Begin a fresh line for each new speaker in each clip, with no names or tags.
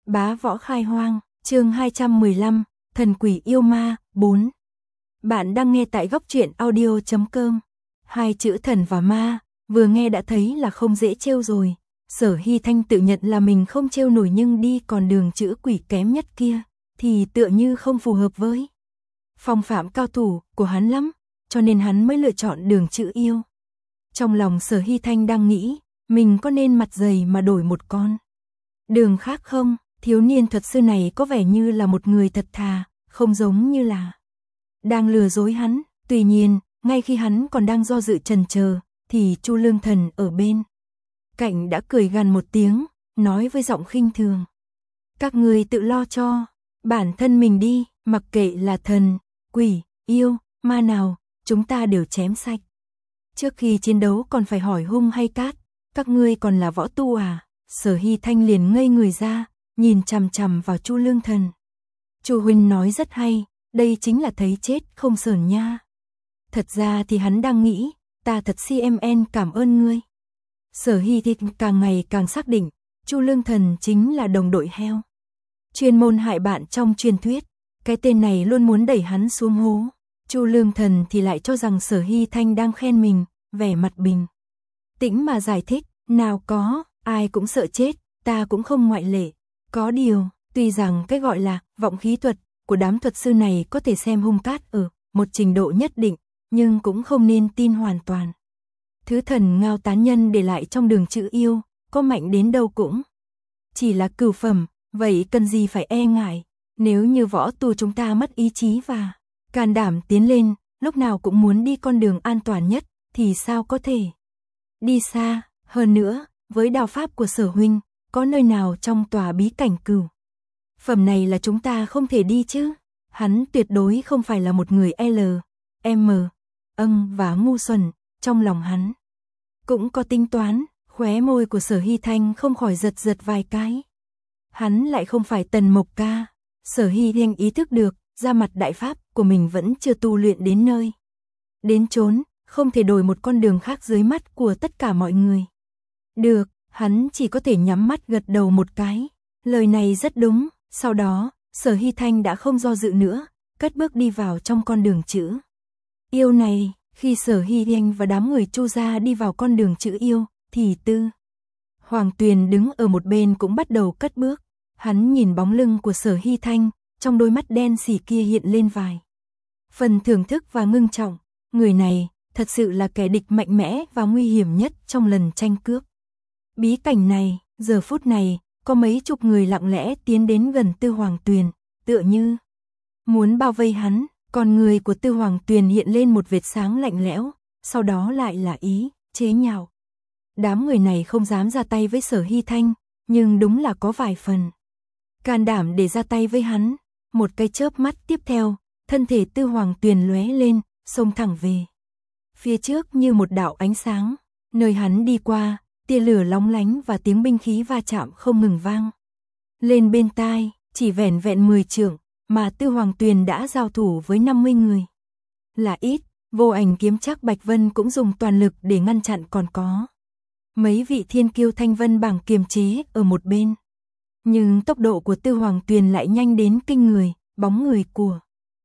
Bá võ khai hoang, chương 215, thần quỷ yêu ma, 4. Bạn đang nghe tại góc truyện audio.com. Hai chữ thần và ma, vừa nghe đã thấy là không dễ trêu rồi. Sở Hy Thanh tự nhận là mình không trêu nổi, nhưng đi còn đường chữ quỷ kém nhất kia, thì tựa như không phù hợp với phong phạm cao thủ của hắn lắm, cho nên hắn mới lựa chọn đường chữ yêu. Trong lòng Sở Hy Thanh đang nghĩ, mình có nên mặt dày mà đổi một con đường khác không? Thiếu niên thuật sư này có vẻ như là một người thật thà, không giống như là đang lừa dối hắn. Tuy nhiên, ngay khi hắn còn đang do dự chần chờ, thì Chu Lương Thần ở bên cạnh đã cười gằn một tiếng, nói với giọng khinh thường: các người tự lo cho bản thân mình đi, mặc kệ là thần, quỷ, yêu, ma nào, chúng ta đều chém sạch. Trước khi chiến đấu còn phải hỏi hung hay cát, các ngươi còn là võ tu à? Sở Hy Thanh liền ngây người ra, nhìn chằm chằm vào Chu Lương Thần. Chu huynh nói rất hay, đây chính là thấy chết không sờn nha. Thật ra thì hắn đang nghĩ, ta thật CMN cảm ơn ngươi. Sở Hy Thanh càng ngày càng xác định, Chu Lương Thần chính là đồng đội heo, chuyên môn hại bạn trong truyền thuyết. Cái tên này luôn muốn đẩy hắn xuống hố. Chu Lương Thần thì lại cho rằng Sở Hy Thanh đang khen mình, vẻ mặt bình tĩnh mà giải thích: nào có, ai cũng sợ chết, ta cũng không ngoại lệ. Có điều, tuy rằng cái gọi là vọng khí thuật của đám thuật sư này có thể xem hung cát ở một trình độ nhất định, nhưng cũng không nên tin hoàn toàn. Thứ thần ngao tán nhân để lại trong đường chữ yêu, có mạnh đến đâu cũng chỉ là cửu phẩm, vậy cần gì phải e ngại. Nếu như võ tu chúng ta mất ý chí và can đảm tiến lên, lúc nào cũng muốn đi con đường an toàn nhất, thì sao có thể đi xa. Hơn nữa, với đao pháp của Sở huynh, có nơi nào trong tòa bí cảnh cửu phẩm này là chúng ta không thể đi chứ? Hắn tuyệt đối không phải là một người M, và ngu xuẩn. Trong lòng hắn cũng có tính toán. Khóe môi của Sở Hy Thanh không khỏi giật giật vài cái. Hắn lại không phải Tần Mộc Ca. Sở Hy Thanh ý thức được, ra mặt đại pháp của mình vẫn chưa tu luyện đến nơi đến chốn, không thể đổi một con đường khác dưới mắt của tất cả mọi người. Được, hắn chỉ có thể nhắm mắt gật đầu một cái. Lời này rất đúng. Sau đó, Sở Hy Thanh đã không do dự nữa, cất bước đi vào trong con đường chữ yêu này. Khi Sở Hy Thanh và đám người Chu gia đi vào con đường chữ yêu, thì Tư Hoàng Tuyền đứng ở một bên cũng bắt đầu cất bước. Hắn nhìn bóng lưng của Sở Hy Thanh, trong đôi mắt đen sì kia hiện lên vài phần thưởng thức và ngưng trọng. Người này thật sự là kẻ địch mạnh mẽ và nguy hiểm nhất trong lần tranh cướp bí cảnh này. Giờ phút này, có mấy chục người lặng lẽ tiến đến gần Tư Hoàng Tuyền, tựa như muốn bao vây hắn. Con người của Tư Hoàng Tuyền hiện lên một vệt sáng lạnh lẽo, sau đó lại là ý chế nhạo. Đám người này không dám ra tay với Sở Hy Thanh, nhưng đúng là có vài phần can đảm để ra tay với hắn. Một cái chớp mắt tiếp theo, thân thể Tư Hoàng Tuyền lóe lên, xông thẳng về phía trước như một đạo ánh sáng. Nơi hắn đi qua, tia lửa lóng lánh và tiếng binh khí va chạm không ngừng vang lên bên tai. Chỉ vẻn vẹn 10 trượng mà Tư Hoàng Tuyền đã giao thủ với 50 người là ít. Vô Ảnh kiếm chắc Bạch Vân cũng dùng toàn lực để ngăn chặn, còn có mấy vị thiên kiêu Thanh Vân bảng kiềm chế ở một bên. Nhưng tốc độ của Tư Hoàng Tuyền lại nhanh đến kinh người, bóng người của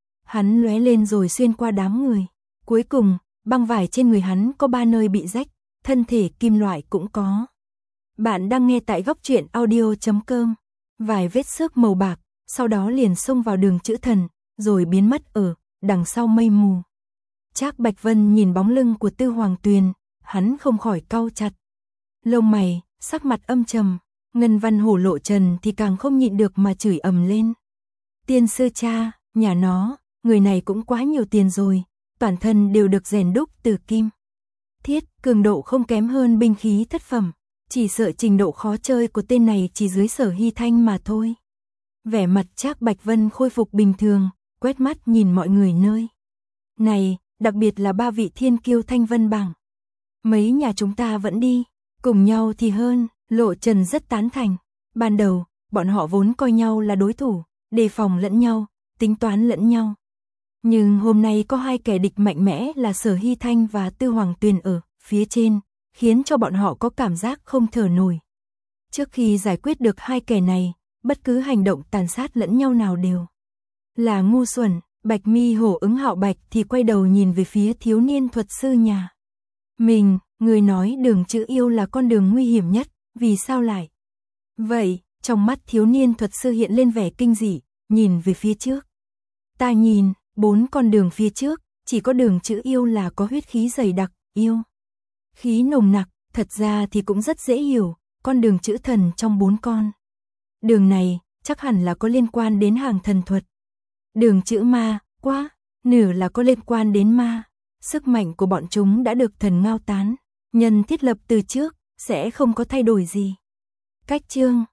hắn lóe lên rồi xuyên qua đám người. Cuối cùng, băng vải trên người hắn có 3 nơi bị rách, thân thể kim loại cũng có. Bạn đang nghe tại góc truyện audio.com. Vài vết xước màu bạc, sau đó liền xông vào đường chữ thần, rồi biến mất ở đằng sau mây mù. Trác Bạch Vân nhìn bóng lưng của Tư Hoàng Tuyền, hắn không khỏi cau chặt lông mày, sắc mặt âm trầm. Ngân Văn Hổ Lộ Trần thì càng không nhịn được mà chửi ầm lên: tiên sư cha, nhà nó, người này cũng quá nhiều tiền rồi, toàn thân đều được rèn đúc từ kim thiết, cường độ không kém hơn binh khí thất phẩm, chỉ sợ trình độ khó chơi của tên này chỉ dưới Sở Hy Thanh mà thôi. Vẻ mặt Trác Bạch Vân khôi phục bình thường, quét mắt nhìn mọi người nơi này, đặc biệt là 3 vị thiên kiêu Thanh Vân bảng. Mấy nhà chúng ta vẫn đi cùng nhau thì hơn. Lộ Trần rất tán thành. Ban đầu, bọn họ vốn coi nhau là đối thủ, đề phòng lẫn nhau, tính toán lẫn nhau. Nhưng hôm nay có hai kẻ địch mạnh mẽ là Sở Hy Thanh và Tư Hoàng Tuyền ở phía trên, khiến cho bọn họ có cảm giác không thở nổi. Trước khi giải quyết được hai kẻ này, bất cứ hành động tàn sát lẫn nhau nào đều là ngu xuẩn. Bạch Mi hổ ứng Hạo Bạch thì quay đầu nhìn về phía thiếu niên thuật sư nhà mình, người nói đường chữ yêu là con đường nguy hiểm nhất, vì sao lại vậy? Trong mắt thiếu niên thuật sư hiện lên vẻ kinh dị, nhìn về phía trước. Ta nhìn, 4 con đường phía trước, chỉ có đường chữ yêu là có huyết khí dày đặc, yêu khí nồng nặc, thật ra thì cũng rất dễ hiểu, con đường chữ thần trong 4 con đường này, chắc hẳn là có liên quan đến hàng thần thuật. Đường chữ ma, quá, nửa là có liên quan đến ma, sức mạnh của bọn chúng đã được thần Ngao Tán nhân thiết lập từ trước, sẽ không có thay đổi gì. Cách chương